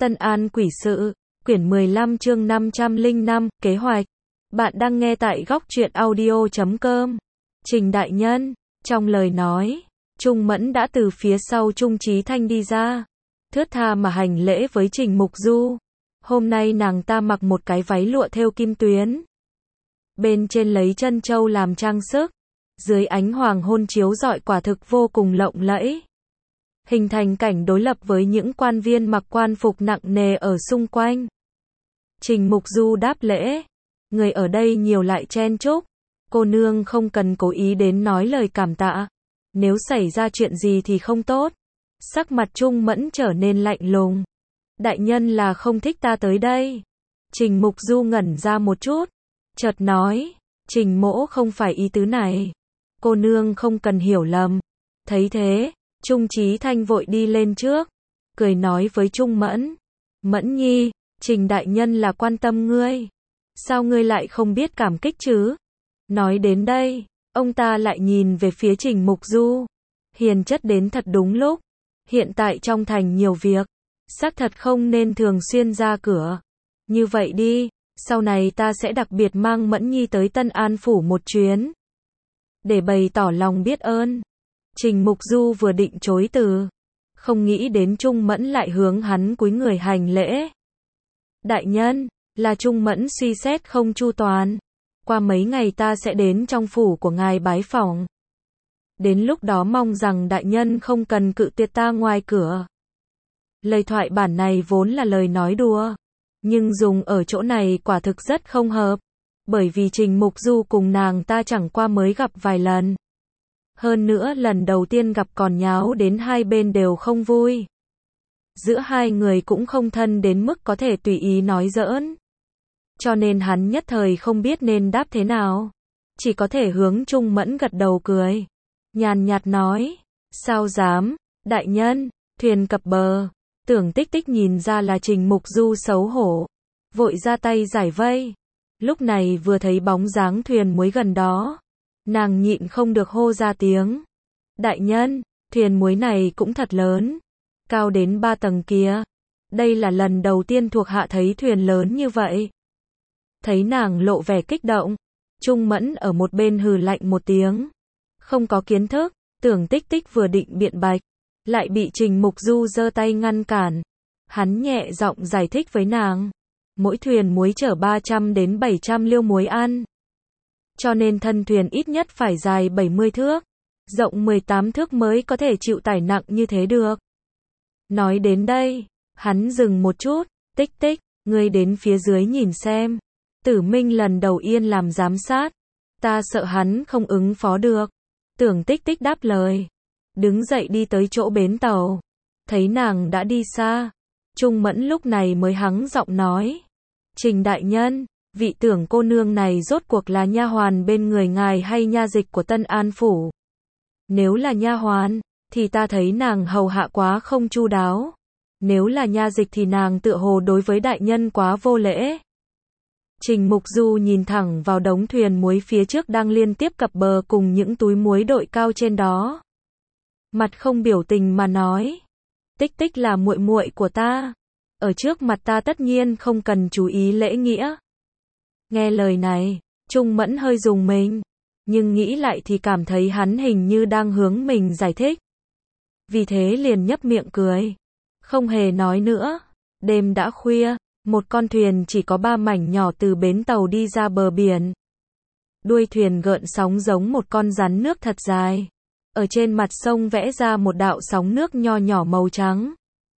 Tân An Quỷ Sự, quyển 15 chương 505, kế hoạch. Bạn đang nghe tại góc truyện audio.com. Trình đại nhân, trong lời nói, Trung Mẫn đã từ phía sau Trung Chí Thanh đi ra, thướt tha mà hành lễ với Trình Mục Du. Hôm nay nàng ta mặc một cái váy lụa thêu kim tuyến, bên trên lấy trân châu làm trang sức, dưới ánh hoàng hôn chiếu rọi quả thực vô cùng lộng lẫy, hình thành cảnh đối lập với những quan viên mặc quan phục nặng nề ở xung quanh. Trình Mục Du đáp lễ, người ở đây nhiều lại chen chúc, cô nương không cần cố ý đến nói lời cảm tạ, nếu xảy ra chuyện gì thì không tốt. Sắc mặt Trung Mẫn trở nên lạnh lùng. Đại nhân là không thích ta tới đây. Trình Mục Du ngẩn ra một chút, chợt nói, Trình mỗ không phải ý tứ này, cô nương không cần hiểu lầm. Thấy thế, Trung Chí Thanh vội đi lên trước, cười nói với Trung Mẫn, Mẫn nhi, Trình đại nhân là quan tâm ngươi, sao ngươi lại không biết cảm kích chứ? Nói đến đây, ông ta lại nhìn về phía Trình Mục Du, hiền chất đến thật đúng lúc, hiện tại trong thành nhiều việc, xác thật không nên thường xuyên ra cửa. Như vậy đi, sau này ta sẽ đặc biệt mang Mẫn nhi tới Tân An phủ một chuyến, để bày tỏ lòng biết ơn. Trình Mục Du vừa định chối từ, không nghĩ đến Trung Mẫn lại hướng hắn cúi người hành lễ. Đại nhân, là Trung Mẫn suy xét không chu toàn, qua mấy ngày ta sẽ đến trong phủ của ngài bái phỏng. Đến lúc đó mong rằng đại nhân không cần cự tuyệt ta ngoài cửa. Lời thoại bản này vốn là lời nói đùa, nhưng dùng ở chỗ này quả thực rất không hợp, bởi vì Trình Mục Du cùng nàng ta chẳng qua mới gặp vài lần. Hơn nữa lần đầu tiên gặp còn nháo đến hai bên đều không vui. Giữa hai người cũng không thân đến mức có thể tùy ý nói giỡn. Cho nên hắn nhất thời không biết nên đáp thế nào. Chỉ có thể hướng Trung Mẫn gật đầu cười. Nhàn nhạt nói, sao dám, đại nhân, thuyền cập bờ. Tưởng Tích Tích nhìn ra là Trình Mục Du xấu hổ, vội ra tay giải vây. Lúc này vừa thấy bóng dáng thuyền muối gần đó, nàng nhịn không được hô ra tiếng. Đại nhân, thuyền muối này cũng thật lớn, cao đến 3 tầng kia. Đây là lần đầu tiên thuộc hạ thấy thuyền lớn như vậy. Thấy nàng lộ vẻ kích động, Trung Mẫn ở một bên hừ lạnh một tiếng. Không có kiến thức, Tưởng Tích Tích vừa định biện bạch, lại bị Trình Mục Du giơ tay ngăn cản. Hắn nhẹ giọng giải thích với nàng, mỗi thuyền muối chở 300 đến 700 liêu muối ăn. Cho nên thân thuyền ít nhất phải dài 70 thước, rộng 18 thước mới có thể chịu tải nặng như thế được. Nói đến đây, hắn dừng một chút, Tích Tích, ngươi đến phía dưới nhìn xem. Tử Minh lần đầu yên làm giám sát, ta sợ hắn không ứng phó được. Tưởng Tích Tích đáp lời, đứng dậy đi tới chỗ bến tàu. Thấy nàng đã đi xa, Trung Mẫn lúc này mới hắng giọng nói, Trình đại nhân, vị Tưởng cô nương này rốt cuộc là nha hoàn bên người ngài hay nha dịch của Tân An phủ? Nếu là nha hoàn, thì ta thấy nàng hầu hạ quá không chu đáo. Nếu là nha dịch thì nàng tựa hồ đối với đại nhân quá vô lễ. Trình Mục Du nhìn thẳng vào đống thuyền muối phía trước đang liên tiếp cập bờ cùng những túi muối đội cao trên đó. Mặt không biểu tình mà nói, Tích Tích là muội muội của ta, ở trước mặt ta tất nhiên không cần chú ý lễ nghĩa. Nghe lời này, Trung Mẫn hơi rùng mình, nhưng nghĩ lại thì cảm thấy hắn hình như đang hướng mình giải thích. Vì thế liền nhấp miệng cười, không hề nói nữa. Đêm đã khuya, một con thuyền chỉ có 3 mảnh nhỏ từ bến tàu đi ra bờ biển. Đuôi thuyền gợn sóng giống một con rắn nước thật dài. Ở trên mặt sông vẽ ra một đạo sóng nước nho nhỏ màu trắng.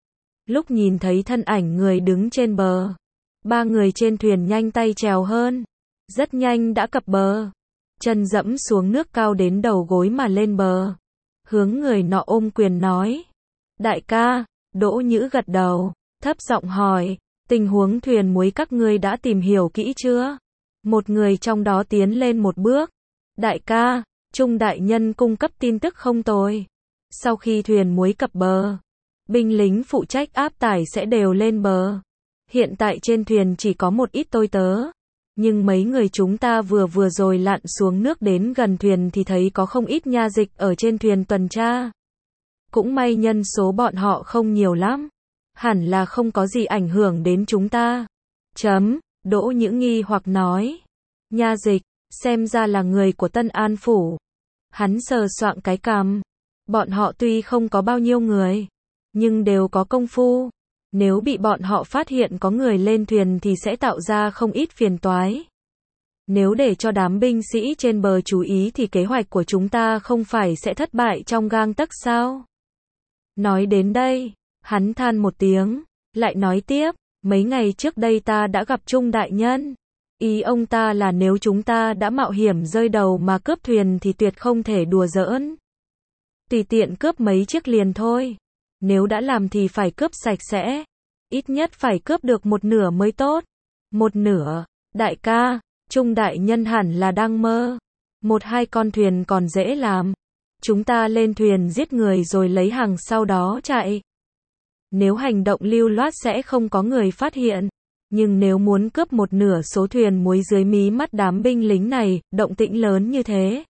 Lúc nhìn thấy thân ảnh người đứng trên bờ, 3 người trên thuyền nhanh tay trèo hơn, rất nhanh đã cập bờ. Chân dẫm xuống nước cao đến đầu gối mà lên bờ. Hướng người nọ ôm quyền nói, đại ca. Đỗ Nhữ gật đầu, thấp giọng hỏi, tình huống thuyền muối các ngươi đã tìm hiểu kỹ chưa? Một người trong đó tiến lên một bước, đại ca, Trung đại nhân cung cấp tin tức không tồi. Sau khi thuyền muối cập bờ, binh lính phụ trách áp tải sẽ đều lên bờ. Hiện tại trên thuyền chỉ có một ít tôi tớ, nhưng mấy người chúng ta vừa rồi lặn xuống nước đến gần thuyền thì thấy có không ít nha dịch ở trên thuyền tuần tra. Cũng may nhân số bọn họ không nhiều lắm, Hẳn là không có gì ảnh hưởng đến chúng ta. Đỗ Nhữ nghi hoặc nói. Nha Dịch, xem ra là người của Tân An Phủ. Hắn sờ soạng cái cằm. Bọn họ tuy không có bao nhiêu người, nhưng đều có công phu. Nếu bị bọn họ phát hiện có người lên thuyền thì sẽ tạo ra không ít phiền toái. Nếu để cho đám binh sĩ trên bờ chú ý thì kế hoạch của chúng ta không phải sẽ thất bại trong gang tấc sao? Nói đến đây, hắn than một tiếng, lại nói tiếp, mấy ngày trước đây ta đã gặp Trung đại nhân. Ý ông ta là nếu chúng ta đã mạo hiểm rơi đầu mà cướp thuyền thì tuyệt không thể đùa giỡn. Tùy tiện cướp mấy chiếc liền thôi. Nếu đã làm thì phải cướp sạch sẽ. Ít nhất phải cướp được một nửa mới tốt. Một nửa, đại ca, Trung đại nhân hẳn là đang mơ. Một hai con thuyền còn dễ làm. Chúng ta lên thuyền giết người rồi lấy hàng sau đó chạy. Nếu hành động lưu loát sẽ không có người phát hiện. Nhưng nếu muốn cướp một nửa số thuyền muối dưới mí mắt đám binh lính này, động tĩnh lớn như thế,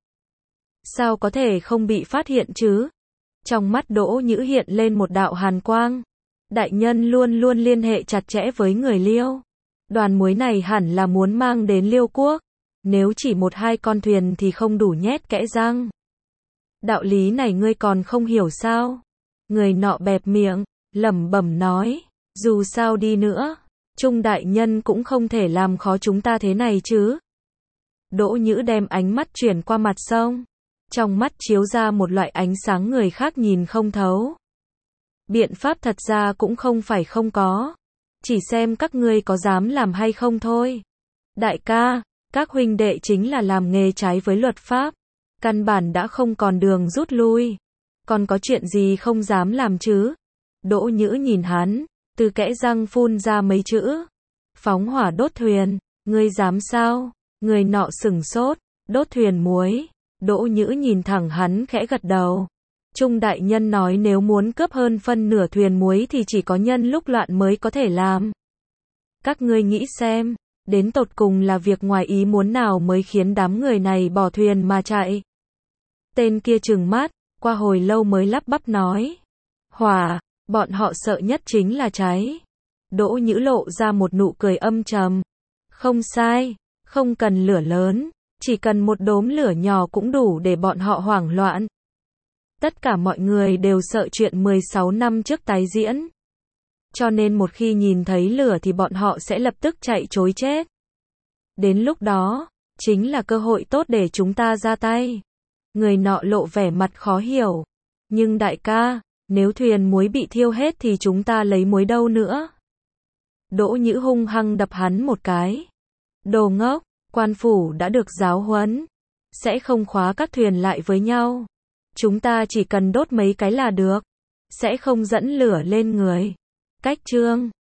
sao có thể không bị phát hiện chứ? Trong mắt Đỗ Nhữ hiện lên một đạo hàn quang. Đại nhân luôn luôn liên hệ chặt chẽ với người Liêu. Đoàn muối này hẳn là muốn mang đến Liêu quốc. Nếu chỉ một hai con thuyền thì không đủ nhét kẽ răng. Đạo lý này ngươi còn không hiểu sao? Người nọ bẹp miệng, lẩm bẩm nói, dù sao đi nữa, Trung đại nhân cũng không thể làm khó chúng ta thế này chứ. Đỗ Nhữ đem ánh mắt chuyển qua mặt sông. Trong mắt chiếu ra một loại ánh sáng người khác nhìn không thấu. Biện pháp thật ra cũng không phải không có. Chỉ xem các ngươi có dám làm hay không thôi. Đại ca, các huynh đệ chính là làm nghề trái với luật pháp. Căn bản đã không còn đường rút lui. Còn có chuyện gì không dám làm chứ? Đỗ Nhữ nhìn hắn, từ kẽ răng phun ra mấy chữ. Phóng hỏa đốt thuyền, ngươi dám sao? Người nọ sửng sốt, đốt thuyền muối. Đỗ Nhữ nhìn thẳng hắn khẽ gật đầu. Trung đại nhân nói nếu muốn cướp hơn phân nửa thuyền muối thì chỉ có nhân lúc loạn mới có thể làm. Các ngươi nghĩ xem, đến tột cùng là việc ngoài ý muốn nào mới khiến đám người này bỏ thuyền mà chạy. Tên kia trừng mắt, qua hồi lâu mới lắp bắp nói. Hỏa, bọn họ sợ nhất chính là cháy. Đỗ Nhữ lộ ra một nụ cười âm trầm. Không sai, không cần lửa lớn, chỉ cần một đốm lửa nhỏ cũng đủ để bọn họ hoảng loạn. Tất cả mọi người đều sợ chuyện 16 năm trước tái diễn. Cho nên một khi nhìn thấy lửa thì bọn họ sẽ lập tức chạy trối chết. Đến lúc đó, chính là cơ hội tốt để chúng ta ra tay. Người nọ lộ vẻ mặt khó hiểu. Nhưng đại ca, nếu thuyền muối bị thiêu hết thì chúng ta lấy muối đâu nữa? Đỗ Nhữ hung hăng đập hắn một cái. Đồ ngốc, quan phủ đã được giáo huấn. Sẽ không khóa các thuyền lại với nhau. Chúng ta chỉ cần đốt mấy cái là được. Sẽ không dẫn lửa lên người. Cách chương